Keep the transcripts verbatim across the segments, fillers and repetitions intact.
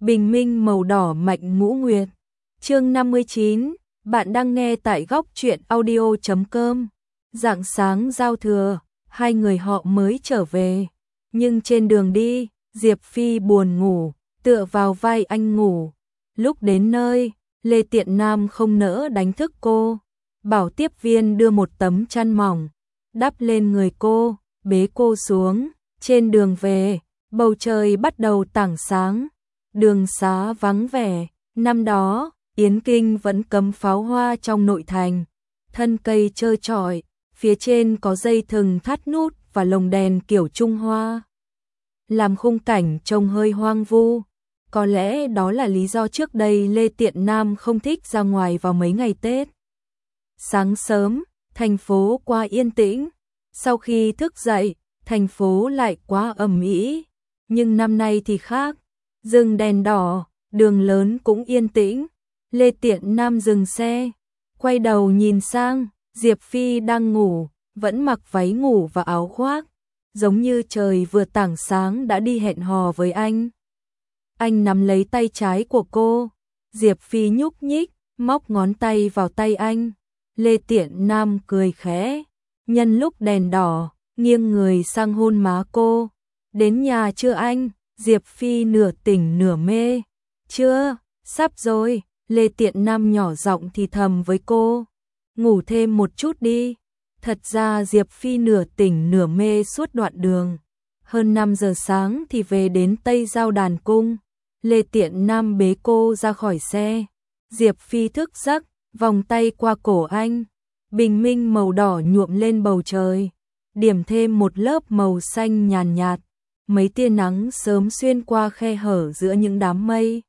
Bình minh màu đỏ mạnh ngũ nguyệt. Chương năm mươi chín, bạn đang nghe tại góc truyện audio chấm com. Rạng sáng giao thừa, hai người họ mới trở về, nhưng trên đường đi, Diệp Phi buồn ngủ, tựa vào vai anh ngủ. Lúc đến nơi, Lê Tiện Nam không nỡ đánh thức cô, bảo tiếp viên đưa một tấm chăn mỏng, đắp lên người cô, bế cô xuống. Trên đường về, bầu trời bắt đầu tảng sáng, đường xá vắng vẻ. Năm đó, Yến Kinh vẫn cấm pháo hoa trong nội thành, thân cây trơ trọi, phía trên có dây thừng thắt nút và lồng đèn kiểu Trung Hoa, làm khung cảnh trông hơi hoang vu. Có lẽ đó là lý do trước đây Lê Tiện Nam không thích ra ngoài vào mấy ngày Tết. Sáng sớm, thành phố quá yên tĩnh, sau khi thức dậy, thành phố lại quá ầm ĩ, nhưng năm nay thì khác, dừng đèn đỏ, đường lớn cũng yên tĩnh. Lê Tiện Nam dừng xe, quay đầu nhìn sang, Diệp Phi đang ngủ, vẫn mặc váy ngủ và áo khoác, giống như trời vừa tảng sáng đã đi hẹn hò với anh. Anh nắm lấy tay trái của cô, Diệp Phi nhúc nhích, móc ngón tay vào tay anh. Lê Tiện Nam cười khẽ, nhân lúc đèn đỏ, nghiêng người sang hôn má cô. Đến nhà chưa anh? Diệp Phi nửa tỉnh nửa mê. Chưa, sắp rồi. Lê Tiện Nam nhỏ giọng thì thầm với cô. Ngủ thêm một chút đi. Thật ra Diệp Phi nửa tỉnh nửa mê suốt đoạn đường. Hơn năm giờ sáng thì về đến Tây Giao Đàn Cung. Lê Tiện Nam bế cô ra khỏi xe. Diệp Phi thức giấc, vòng tay qua cổ anh. Bình minh màu đỏ nhuộm lên bầu trời, điểm thêm một lớp màu xanh nhàn nhạt. Mấy tia nắng sớm xuyên qua khe hở giữa những đám mây.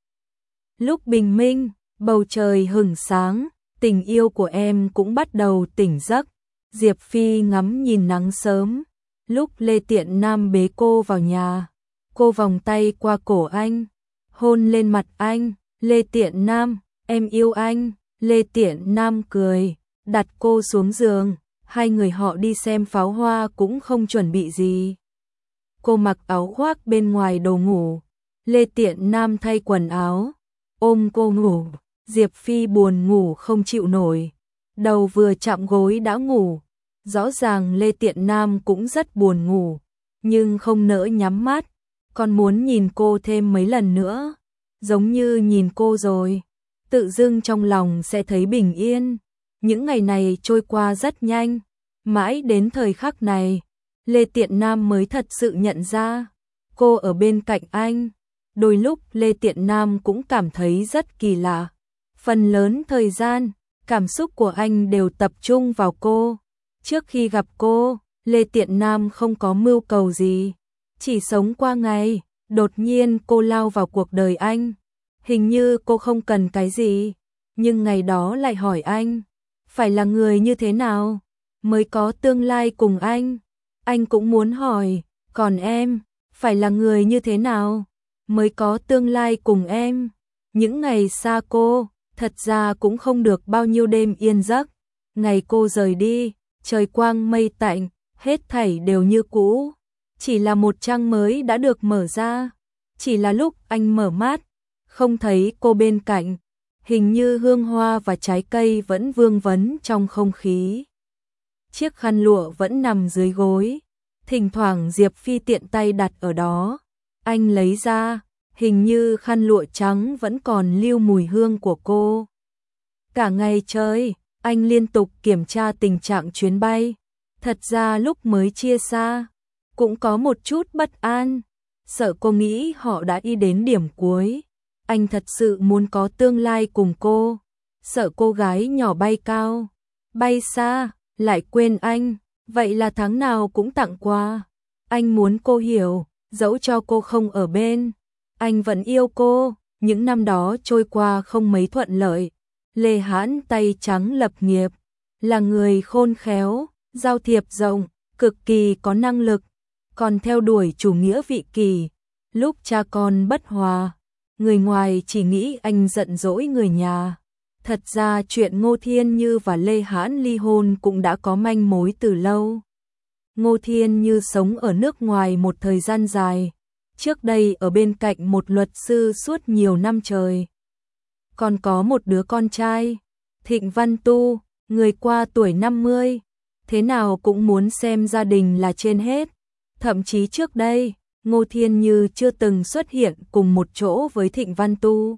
Lúc bình minh, bầu trời hửng sáng, tình yêu của em cũng bắt đầu tỉnh giấc. Diệp Phi ngắm nhìn nắng sớm. Lúc Lê Tiện Nam bế cô vào nhà, cô vòng tay qua cổ anh, hôn lên mặt anh. Lê Tiện Nam, em yêu anh. Lê Tiện Nam cười, đặt cô xuống giường. Hai người họ đi xem pháo hoa cũng không chuẩn bị gì. Cô mặc áo khoác bên ngoài đồ ngủ, Lê Tiện Nam thay quần áo, ôm cô ngủ. Diệp Phi buồn ngủ không chịu nổi, đầu vừa chạm gối đã ngủ. Rõ ràng Lê Tiện Nam cũng rất buồn ngủ, nhưng không nỡ nhắm mắt, còn muốn nhìn cô thêm mấy lần nữa. Giống như nhìn cô rồi, tự dưng trong lòng sẽ thấy bình yên. Những ngày này trôi qua rất nhanh, mãi đến thời khắc này, Lê Tiện Nam mới thật sự nhận ra, cô ở bên cạnh anh. Đôi lúc Lê Tiện Nam cũng cảm thấy rất kỳ lạ. Phần lớn thời gian, cảm xúc của anh đều tập trung vào cô. Trước khi gặp cô, Lê Tiện Nam không có mưu cầu gì, chỉ sống qua ngày. Đột nhiên cô lao vào cuộc đời anh. Hình như cô không cần cái gì, nhưng ngày đó lại hỏi anh, phải là người như thế nào mới có tương lai cùng anh. Anh cũng muốn hỏi, còn em, phải là người như thế nào mới có tương lai cùng em. Những ngày xa cô, thật ra cũng không được bao nhiêu đêm yên giấc. Ngày cô rời đi, trời quang mây tạnh, hết thảy đều như cũ. Chỉ là một trang mới đã được mở ra. Chỉ là lúc anh mở mắt, không thấy cô bên cạnh, hình như hương hoa và trái cây vẫn vương vấn trong không khí. Chiếc khăn lụa vẫn nằm dưới gối, thỉnh thoảng Diệp Phi tiện tay đặt ở đó. Anh lấy ra, hình như khăn lụa trắng vẫn còn lưu mùi hương của cô. Cả ngày chơi, anh liên tục kiểm tra tình trạng chuyến bay. Thật ra lúc mới chia xa, cũng có một chút bất an, sợ cô nghĩ họ đã đi đến điểm cuối. Anh thật sự muốn có tương lai cùng cô, sợ cô gái nhỏ bay cao, bay xa, lại quên anh, vậy là tháng nào cũng tặng quà. Anh muốn cô hiểu, dẫu cho cô không ở bên, anh vẫn yêu cô. Những năm đó trôi qua không mấy thuận lợi. Lê Hãn tay trắng lập nghiệp, là người khôn khéo, giao thiệp rộng, cực kỳ có năng lực, còn theo đuổi chủ nghĩa vị kỷ. Lúc cha con bất hòa, người ngoài chỉ nghĩ anh giận dỗi người nhà. Thật ra chuyện Ngô Thiên Như và Lê Hãn ly hôn cũng đã có manh mối từ lâu. Ngô Thiên Như sống ở nước ngoài một thời gian dài, trước đây ở bên cạnh một luật sư suốt nhiều năm trời. Còn có một đứa con trai, Thịnh Văn Tu, người qua tuổi năm mươi, thế nào cũng muốn xem gia đình là trên hết. Thậm chí trước đây, Ngô Thiên Như chưa từng xuất hiện cùng một chỗ với Thịnh Văn Tu.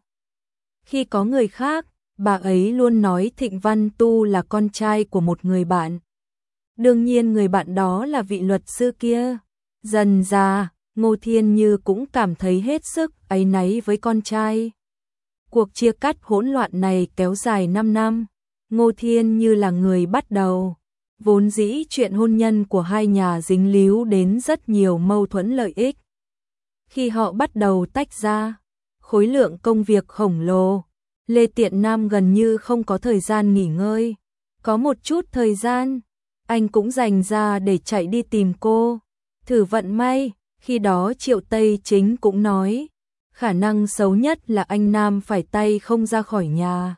Khi có người khác, bà ấy luôn nói Thịnh Văn Tu là con trai của một người bạn. Đương nhiên người bạn đó là vị luật sư kia. Dần dà, Ngô Thiên Như cũng cảm thấy hết sức áy náy với con trai. Cuộc chia cắt hỗn loạn này kéo dài năm năm. Ngô Thiên Như là người bắt đầu. Vốn dĩ chuyện hôn nhân của hai nhà dính líu đến rất nhiều mâu thuẫn lợi ích. Khi họ bắt đầu tách ra, khối lượng công việc khổng lồ, Lê Tiện Nam gần như không có thời gian nghỉ ngơi. Có một chút thời gian, anh cũng dành ra để chạy đi tìm cô. Thử vận may, khi đó Triệu Tây Chính cũng nói, khả năng xấu nhất là anh Nam phải tay không ra khỏi nhà.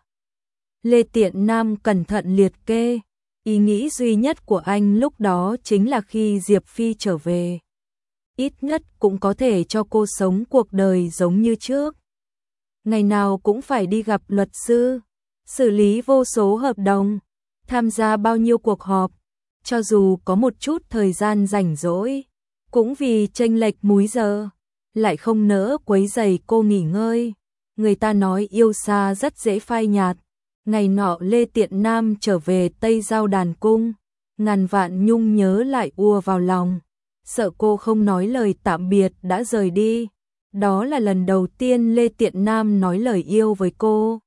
Lê Tiện Nam cẩn thận liệt kê, ý nghĩ duy nhất của anh lúc đó chính là khi Diệp Phi trở về, ít nhất cũng có thể cho cô sống cuộc đời giống như trước. Ngày nào cũng phải đi gặp luật sư, xử lý vô số hợp đồng, tham gia bao nhiêu cuộc họp, cho dù có một chút thời gian rảnh rỗi, cũng vì chênh lệch múi giờ, lại không nỡ quấy rầy cô nghỉ ngơi. Người ta nói yêu xa rất dễ phai nhạt. Ngày nọ Lê Tiện Nam trở về Tây Giao Đàn Cung, ngàn vạn nhung nhớ lại ùa vào lòng, sợ cô không nói lời tạm biệt đã rời đi. Đó là lần đầu tiên Lê Tiện Nam nói lời yêu với cô.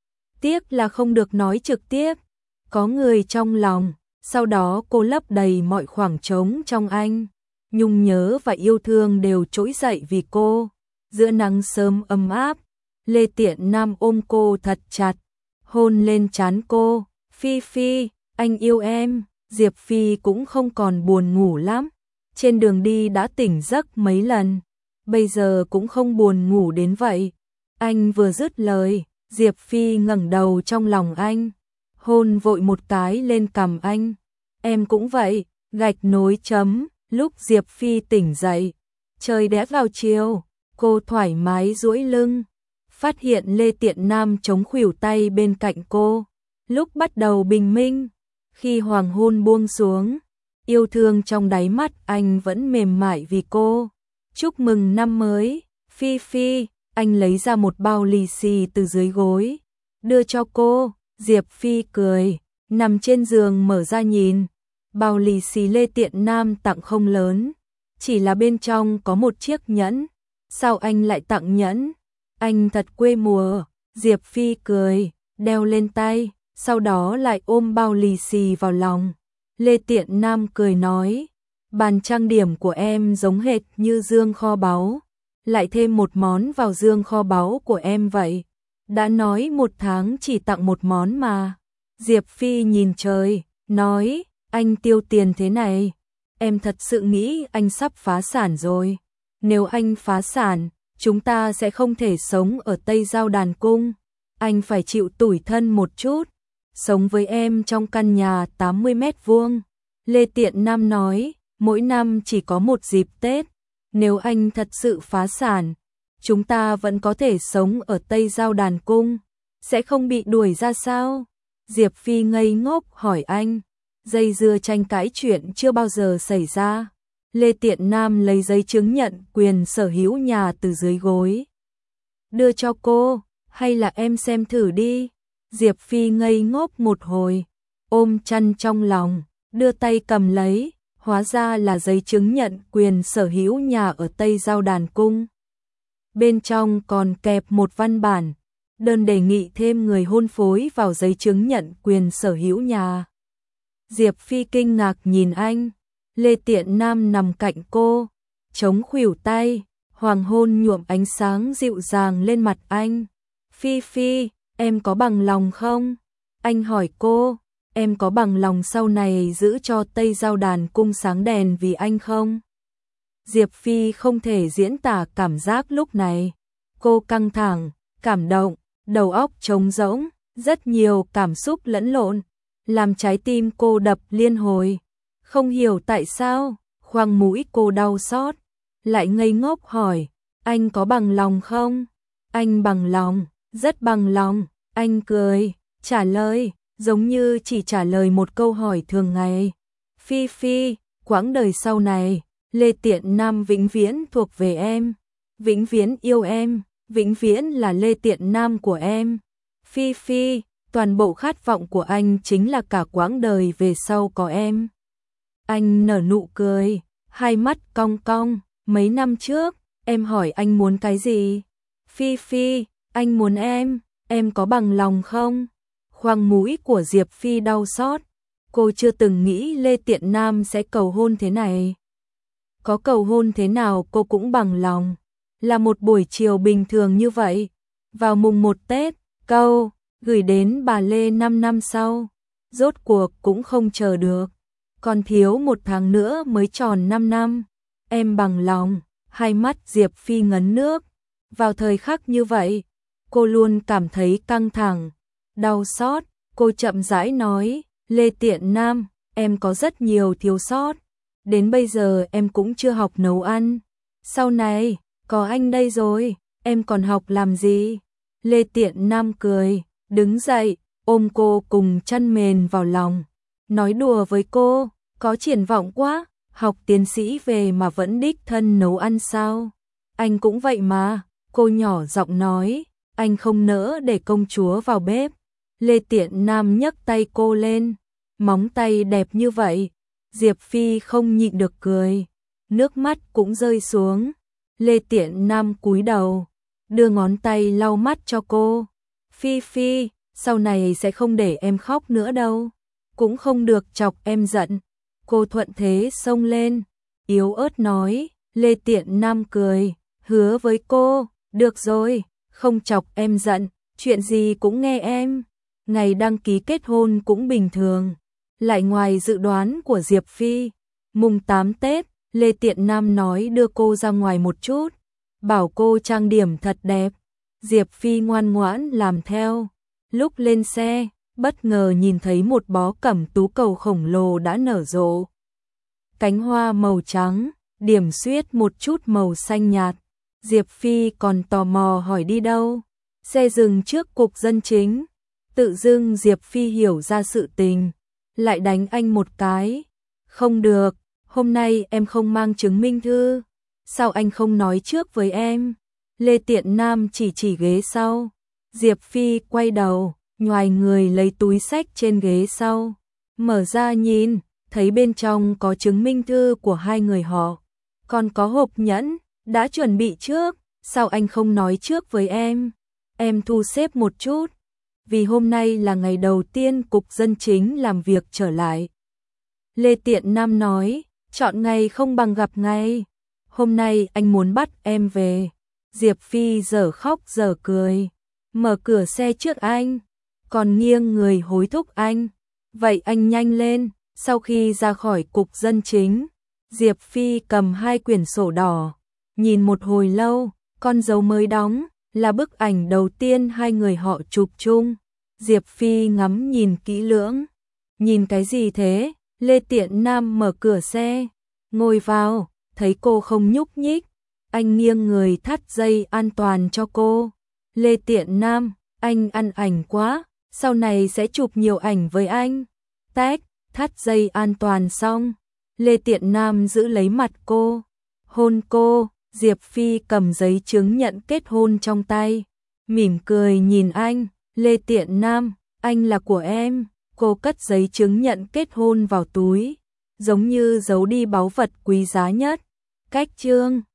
Tiếc là không được nói trực tiếp, có người trong lòng, sau đó cô lấp đầy mọi khoảng trống trong anh. Nhung nhớ và yêu thương đều trỗi dậy vì cô. Giữa nắng sớm ấm áp, Lê Tiện Nam ôm cô thật chặt, hôn lên trán cô. Phi Phi, anh yêu em. Diệp Phi cũng không còn buồn ngủ lắm, trên đường đi đã tỉnh giấc mấy lần, bây giờ cũng không buồn ngủ đến vậy. Anh vừa dứt lời, Diệp Phi ngẩng đầu trong lòng anh, hôn vội một cái lên cằm anh. Em cũng vậy. Gạch nối chấm. Lúc Diệp Phi tỉnh dậy, trời đã vào chiều, cô thoải mái duỗi lưng, phát hiện Lê Tiện Nam chống khuỷu tay bên cạnh cô. Lúc bắt đầu bình minh, khi hoàng hôn buông xuống, yêu thương trong đáy mắt anh vẫn mềm mại vì cô. Chúc mừng năm mới, Phi Phi. Anh lấy ra một bao lì xì từ dưới gối, đưa cho cô. Diệp Phi cười, nằm trên giường mở ra nhìn. Bao lì xì Lê Tiện Nam tặng không lớn, chỉ là bên trong có một chiếc nhẫn. Sao anh lại tặng nhẫn? Anh thật quê mùa. Diệp Phi cười, đeo lên tay, sau đó lại ôm bao lì xì vào lòng. Lê Tiện Nam cười nói, bàn trang điểm của em giống hệt như dương kho báu, lại thêm một món vào dương kho báu của em vậy. Đã nói một tháng chỉ tặng một món mà. Diệp Phi nhìn trời, nói, anh tiêu tiền thế này, em thật sự nghĩ anh sắp phá sản rồi. Nếu anh phá sản, chúng ta sẽ không thể sống ở Tây Giao Đàn Cung. Anh phải chịu tủi thân một chút, sống với em trong căn nhà tám mươi mét vuông. Lê Tiện Nam nói, mỗi năm chỉ có một dịp Tết. Nếu anh thật sự phá sản, chúng ta vẫn có thể sống ở Tây Giao Đàn Cung, sẽ không bị đuổi ra sao? Diệp Phi ngây ngốc hỏi anh. Dây dưa tranh cãi chuyện chưa bao giờ xảy ra. Lê Tiện Nam lấy giấy chứng nhận quyền sở hữu nhà từ dưới gối, đưa cho cô. Hay là em xem thử đi. Diệp Phi ngây ngốc một hồi, ôm chăn trong lòng, đưa tay cầm lấy, hóa ra là giấy chứng nhận quyền sở hữu nhà ở Tây Giao Đàn Cung. Bên trong còn kẹp một văn bản, đơn đề nghị thêm người hôn phối vào giấy chứng nhận quyền sở hữu nhà. Diệp Phi kinh ngạc nhìn anh. Lê Tiện Nam nằm cạnh cô, chống khuỷu tay, hoàng hôn nhuộm ánh sáng dịu dàng lên mặt anh. Phi Phi, em có bằng lòng không? Anh hỏi cô, em có bằng lòng sau này giữ cho Tây Giao Đàn Cung sáng đèn vì anh không? Diệp Phi không thể diễn tả cảm giác lúc này. Cô căng thẳng, cảm động, đầu óc trống rỗng, rất nhiều cảm xúc lẫn lộn, làm trái tim cô đập liên hồi. Không hiểu tại sao, khoang mũi cô đau xót, lại ngây ngốc hỏi, anh có bằng lòng không? Anh bằng lòng, rất bằng lòng, anh cười, trả lời, giống như chỉ trả lời một câu hỏi thường ngày. Phi Phi, quãng đời sau này, Lê Tiện Nam vĩnh viễn thuộc về em, vĩnh viễn yêu em, vĩnh viễn là Lê Tiện Nam của em. Phi Phi, toàn bộ khát vọng của anh chính là cả quãng đời về sau có em. Anh nở nụ cười, hai mắt cong cong, mấy năm trước, em hỏi anh muốn cái gì? Phi Phi, anh muốn em, em có bằng lòng không? Khoang mũi của Diệp Phi đau xót, cô chưa từng nghĩ Lê Tiện Nam sẽ cầu hôn thế này. Có cầu hôn thế nào cô cũng bằng lòng. Là một buổi chiều bình thường như vậy, vào mùng một Tết, câu gửi đến bà Lê năm năm sau, rốt cuộc cũng không chờ được. Còn thiếu một tháng nữa mới tròn năm năm, em bằng lòng. Hai mắt Diệp Phi ngấn nước. Vào thời khắc như vậy, cô luôn cảm thấy căng thẳng, đau xót. Cô chậm rãi nói, Lê Tiện Nam, em có rất nhiều thiếu sót. Đến bây giờ em cũng chưa học nấu ăn. Sau này, có anh đây rồi, em còn học làm gì? Lê Tiện Nam cười, đứng dậy, ôm cô cùng chân mền vào lòng. Nói đùa với cô, có triển vọng quá, học tiến sĩ về mà vẫn đích thân nấu ăn sao? Anh cũng vậy mà, cô nhỏ giọng nói, anh không nỡ để công chúa vào bếp. Lê Tiện Nam nhấc tay cô lên, móng tay đẹp như vậy. Diệp Phi không nhịn được cười, nước mắt cũng rơi xuống. Lê Tiện Nam cúi đầu, đưa ngón tay lau mắt cho cô. Phi Phi, sau này sẽ không để em khóc nữa đâu, cũng không được chọc em giận. Cô thuận thế xông lên, yếu ớt nói. Lê Tiện Nam cười, hứa với cô, được rồi, không chọc em giận, chuyện gì cũng nghe em. Ngày đăng ký kết hôn cũng bình thường, lại ngoài dự đoán của Diệp Phi. Mùng tám Tết, Lê Tiện Nam nói đưa cô ra ngoài một chút, bảo cô trang điểm thật đẹp. Diệp Phi ngoan ngoãn làm theo. Lúc lên xe, bất ngờ nhìn thấy một bó cẩm tú cầu khổng lồ đã nở rộ. Cánh hoa màu trắng, điểm xuyết một chút màu xanh nhạt. Diệp Phi còn tò mò hỏi đi đâu. Xe dừng trước cục dân chính. Tự dưng Diệp Phi hiểu ra sự tình, lại đánh anh một cái. Không được, hôm nay em không mang chứng minh thư. Sao anh không nói trước với em? Lê Tiện Nam chỉ chỉ ghế sau. Diệp Phi quay đầu, nhoài người lấy túi xách trên ghế sau. Mở ra nhìn, thấy bên trong có chứng minh thư của hai người họ. Còn có hộp nhẫn, đã chuẩn bị trước. Sao anh không nói trước với em? Em thu xếp một chút. Vì hôm nay là ngày đầu tiên cục dân chính làm việc trở lại. Lê Tiện Nam nói, chọn ngày không bằng gặp ngày. Hôm nay anh muốn bắt em về. Diệp Phi giờ khóc giờ cười, mở cửa xe trước anh, còn nghiêng người hối thúc anh. Vậy anh nhanh lên. Sau khi ra khỏi cục dân chính, Diệp Phi cầm hai quyển sổ đỏ, nhìn một hồi lâu, con dấu mới đóng, là bức ảnh đầu tiên hai người họ chụp chung. Diệp Phi ngắm nhìn kỹ lưỡng. Nhìn cái gì thế? Lê Tiện Nam mở cửa xe, ngồi vào, thấy cô không nhúc nhích. Anh nghiêng người thắt dây an toàn cho cô. Lê Tiện Nam, anh ăn ảnh quá, sau này sẽ chụp nhiều ảnh với anh. Tách, thắt dây an toàn xong. Lê Tiện Nam giữ lấy mặt cô, hôn cô. Diệp Phi cầm giấy chứng nhận kết hôn trong tay, mỉm cười nhìn anh. Lê Tiện Nam, anh là của em. Cô cất giấy chứng nhận kết hôn vào túi, giống như giấu đi báu vật quý giá nhất. Cách chương